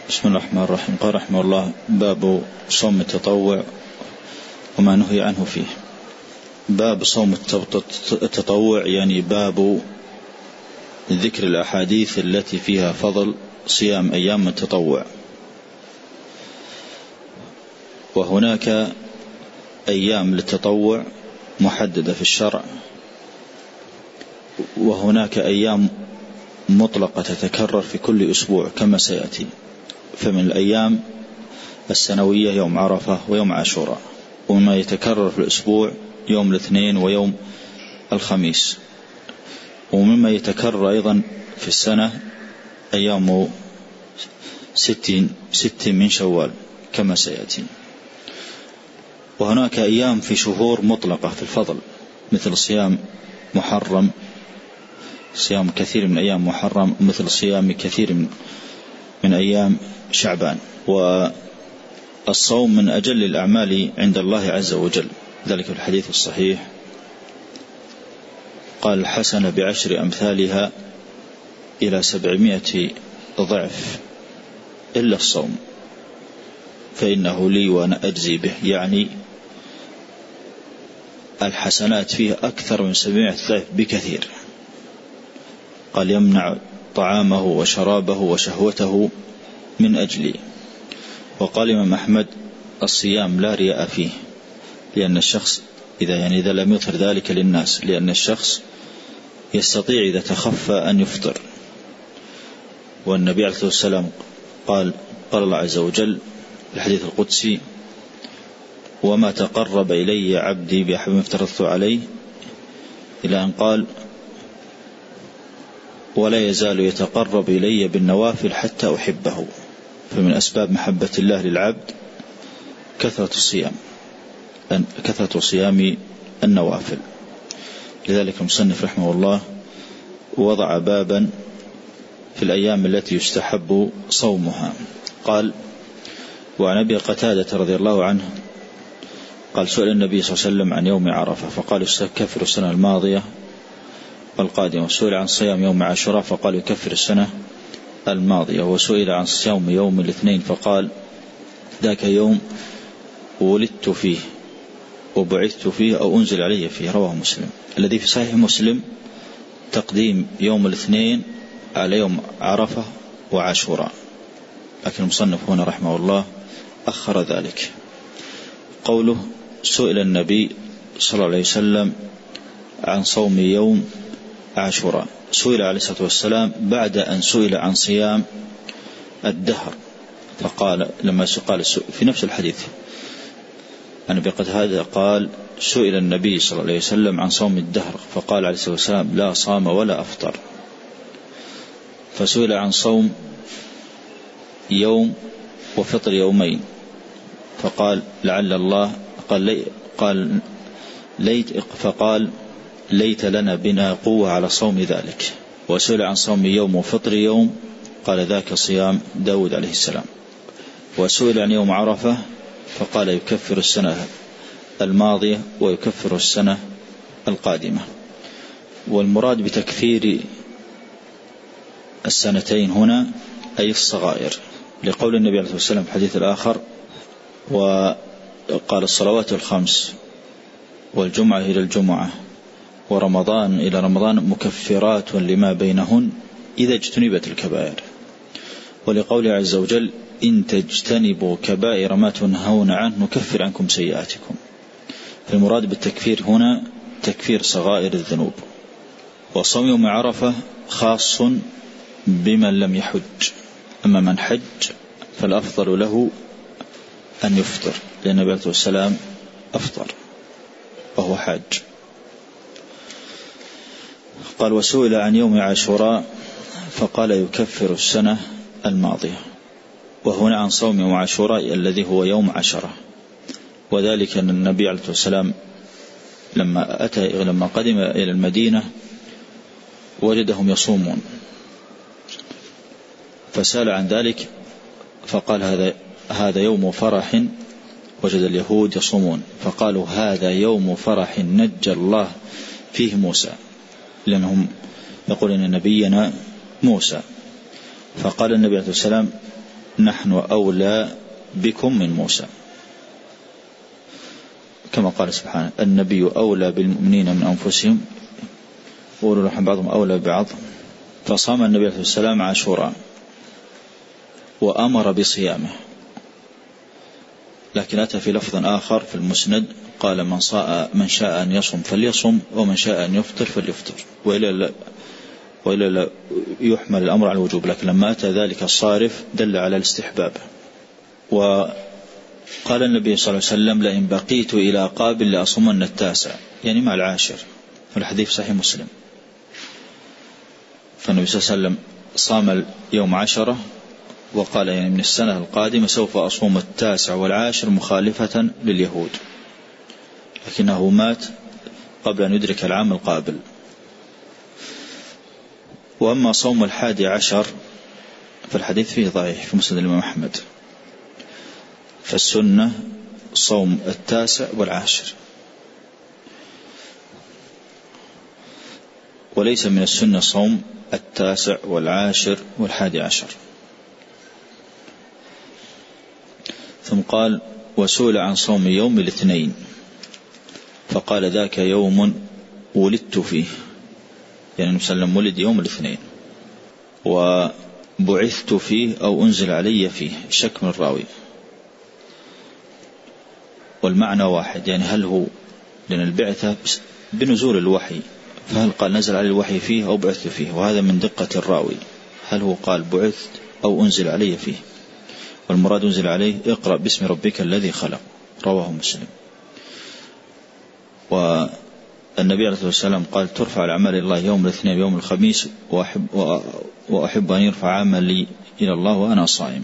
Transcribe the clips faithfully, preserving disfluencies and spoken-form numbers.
بسم الله الرحمن الرحيم. قال رحمه الله: باب صوم التطوع وما نهي عنه فيه. باب صوم التطوع يعني باب ذكر الأحاديث التي فيها فضل صيام أيام التطوع. وهناك أيام للتطوع محددة في الشرع، وهناك أيام مطلقة تتكرر في كل أسبوع كما سيأتي. فمن الأيام السنوية يوم عرفة ويوم عاشوراء، وما يتكرر في الأسبوع يوم الاثنين ويوم الخميس. ومما يتكرر أيضا في السنة أيام ستين ست من شوال كما سيأتي. وهناك أيام في شهور مطلقة في الفضل، مثل صيام محرم، صيام كثير من أيام محرم، مثل صيام كثير من, من أيام شعبان. والصوم من أجل الأعمال عند الله عز وجل، ذلك في الحديث الصحيح قال: الحسنة بعشر أمثالها إلى سبعمائة ضعف إلا الصوم فإنه لي وأنا أجزي به. يعني الحسنات فيه أكثر من سبعمائة ضعف بكثير. قال: يمنع طعامه وشرابه وشهوته من أجلي. وقال الإمام أحمد: الصيام لا رياء فيه، لأن الشخص إذا يعني إذا لم يظهر ذلك للناس، لأن الشخص يستطيع إذا تخفى أن يفطر. والنبي عليه الصلاة والسلام قال قال الله عز وجل في الحديث القدسي: وما تقرب إلي عبدي بأحب ما افترضت عليه، إلى أن قال: ولا يزال يتقرب إلي بالنوافل حتى أحبه. فمن أسباب محبة الله للعبد كثرة الصيام، كثرة صيام النوافل. لذلك المصنف رحمه الله وضع بابا في الأيام التي يستحب صومها. قال: وعن أبي قتادة رضي الله عنه قال: سئل النبي صلى الله عليه وسلم عن يوم عرفة فقال: يكفر السنة الماضية والقادمة. وسئل عن صيام يوم عاشوراء فقال: يكفر السنة الماضية. وسئل عن صيام يوم الاثنين فقال: ذاك يوم ولدت فيه وبعثت فيه أو أنزل علي فيه. رواه مسلم. الذي في صحيح مسلم تقديم يوم الاثنين على يوم عرفة وعاشوراء، لكن المصنف هنا رحمه الله أخر ذلك. قوله: سئل النبي صلى الله عليه وسلم عن صوم يوم عاشوراء. سئل عليه الصلاة والسلام بعد أن سئل عن صيام الدهر، فقال لما سئل في نفس الحديث أنا بقد هذا قال: سئل النبي صلى الله عليه وسلم عن صوم الدهر فقال عليه الصلاة والسلام: لا صام ولا أفطر. فسئل عن صوم يوم وفطر يومين فقال: لعل الله قال, لي قال ليت فقال ليت لنا بنا قوة على صوم ذلك. وسئل عن صوم يوم وفطر يوم قال: ذاك صيام داود عليه السلام. وسئل عن يوم عرفة فقال: يكفر السنة الماضية ويكفر السنة القادمة. والمراد بتكفير السنتين هنا أي الصغائر، لقول النبي عليه الصلاة والسلام في الحديث الآخر: وقال: الصلوات الخمس والجمعة إلى الجمعة ورمضان إلى رمضان مكفرات لما بينهن إذا اجتنبت الكبائر. ولقوله عز وجل: إن تجتنبوا كبائر ما تنهون عنه نكفر عنكم سيئاتكم. فالمراد بالتكفير هنا تكفير صغائر الذنوب. وصوم يوم عرفة خاص بمن لم يحج، أما من حج فالأفضل له أن يفطر، لأن النبي عليه الصلاة والسلام أفطر وهو حاج. قال: وسئل عن يوم عاشوراء فقال: يكفر السنة الماضية. وهنا عن صوم يوم عاشوراء الذي هو يوم عشرة، وذلك أن النبي عليه الصلاة والسلام لما أتى لما قدم إلى المدينة وجدهم يصومون فسأل عن ذلك فقال: هذا هذا يوم فرح. وجد اليهود يصومون فقالوا: هذا يوم فرح نجى الله فيه موسى، لأنهم يقولون أن نبينا موسى. فقال النبي عليه الصلاة والسلام: نحن أولى بكم من موسى، كما قال سبحانه النبي أولى بالمؤمنين من أنفسهم وأولو الأرحام بعضهم أولى ببعض. فصام النبي عليه الصلاة والسلام عاشوراء وأمر بصيامه، لكن أتى في لفظ آخر في المسند قال من صاء من شاء أن يصم فليصم ومن شاء أن يفطر فليفطر، وإلا وإلا لا يحمل الأمر على الوجوب، لكن لما أتى ذلك الصارف دل على الاستحباب. وقال النبي صلى الله عليه وسلم لئن بقيت إلى قابل لأصومن التاسع، يعني مع العاشر، والحديث صحيح مسلم. فالنبي صلى الله عليه وسلم صام يوم عشرة وقال يعني من السنة القادمة سوف أصوم التاسع والعاشر مخالفة لليهود، لكنه مات قبل أن يدرك العام القابل. وأما صوم الحادي عشر فالحديث فيه ضعيف في مسند الإمام أحمد، فالسنة صوم التاسع والعاشر، وليس من السنة صوم التاسع والعاشر والحادي عشر. ثم قال وسئل عن صوم يوم الاثنين فقال ذاك يوم ولدت فيه، يعني النبي صلى الله عليه وسلم ولد يوم الاثنين، وبعثت فيه أو أنزل علي فيه، شك من الراوي، والمعنى واحد، يعني هل هو لأن البعثة بنزول الوحي، فهل قال نزل علي الوحي فيه أو بعثت فيه، وهذا من دقة الراوي، هل هو قال بعثت أو أنزل علي فيه، والمراد أنزل عليه اقرأ باسم ربك الذي خلق، رواه مسلم. والنبي عليه الصلاة والسلام قال ترفع الأعمال إلى الله يوم الاثنين ويوم الخميس، وأحب, وأحب أن يرفع عملي إلى الله وأنا صائم،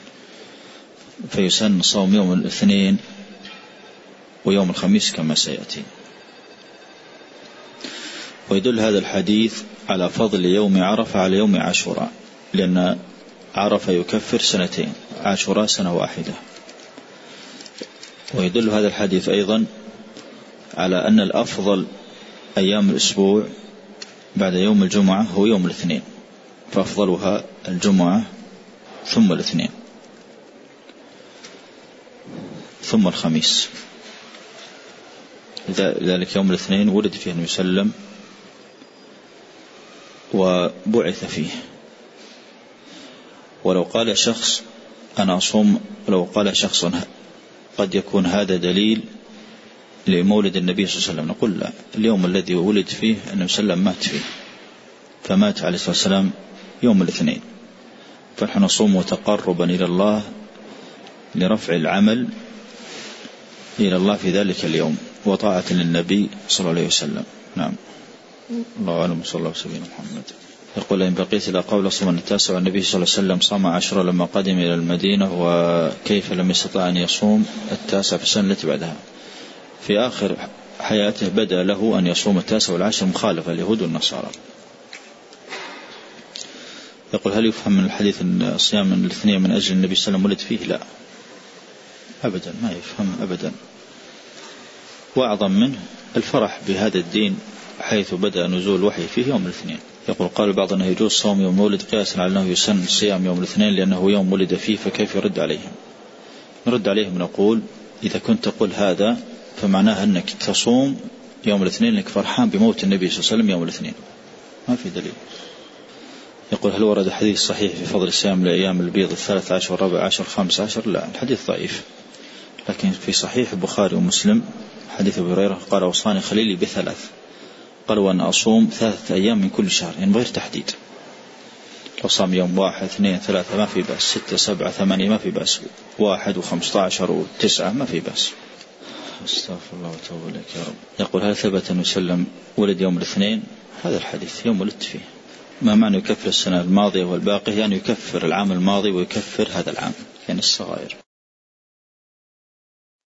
فيسن صوم يوم الاثنين ويوم الخميس كما سيأتي. ويدل هذا الحديث على فضل يوم عرفة على يوم عاشوراء، لأن عرفة يكفر سنتين، عاشوراء سنة واحدة. ويدل هذا الحديث أيضا على أن الأفضل أيام الأسبوع بعد يوم الجمعة هو يوم الاثنين، فأفضلها الجمعة ثم الاثنين ثم الخميس، لذلك يوم الاثنين ولد فيه النبي صلى الله عليه وسلم وبعث فيه. ولو قال شخص أنا أصوم، لو قال شخص قد يكون هذا دليل لمولد النبي صلى الله عليه وسلم، نقول لا، اليوم الذي ولد فيه النبي صلى الله عليه وسلم مات فيه، فمات عليه الصلاة والسلام يوم الاثنين، فنحن نصوم تقربا إلى الله لرفع العمل إلى الله في ذلك اليوم وطاعة للنبي صلى الله عليه وسلم. نعم، الله أعلم، صلى الله عليه وسلم محمد. يقول إن بقيت إلى قول صوم التاسع، والنبي صلى الله عليه وسلم صام عشرة لما قدم إلى المدينة، وكيف لم يستطع أن يصوم التاسع في السنة التي بعدها؟ في آخر حياته بدأ له أن يصوم التاسع والعاشر مخالفة اليهود والنصارى. يقول هل يفهم من الحديث أن صيام من الاثنين من أجل النبي صلى الله عليه وسلم ولد فيه؟ لا أبدا، ما يفهم أبدا. وأعظم منه الفرح بهذا الدين حيث بدأ نزول الوحي فيه يوم الاثنين. يقول قال بعض أنه يجوز صوم يوم مولد قياسا على أنه يسن صيام يوم الاثنين لأنه يوم ولد فيه، فكيف يرد عليهم؟ نرد عليهم نقول إذا كنت تقول هذا فمعناها أنك تصوم يوم الاثنين لك فرحان بموت النبي صلى الله عليه وسلم يوم الاثنين، ما في دليل. يقول هل ورد حديث صحيح في فضل الصيام لأيام البيض الثالث عشر والرابع عشر خامس عشر؟ لا، الحديث ضعيف، لكن في صحيح البخاري ومسلم حديث أبي هريرة قال أوصاني خليلي بثلاث، قالوا أن أصوم ثلاثة أيام من كل شهر، يعني غير تحديد، لو صام يوم واحد اثنين ثلاثة ما في بأس، ستة سبعة ثمانية ما في بأس، واحد وخمسة عشر وتسعة ما في بأس. استغفر الله وتوب إليك يا رب. يقول هل ثبت أن يسلم ولد يوم الاثنين؟ هذا الحديث يوم ولدت فيه. ما معنى يكفر السنة الماضية والباقية؟ يعني يكفر العام الماضي ويكفر هذا العام، يعني الصغائر.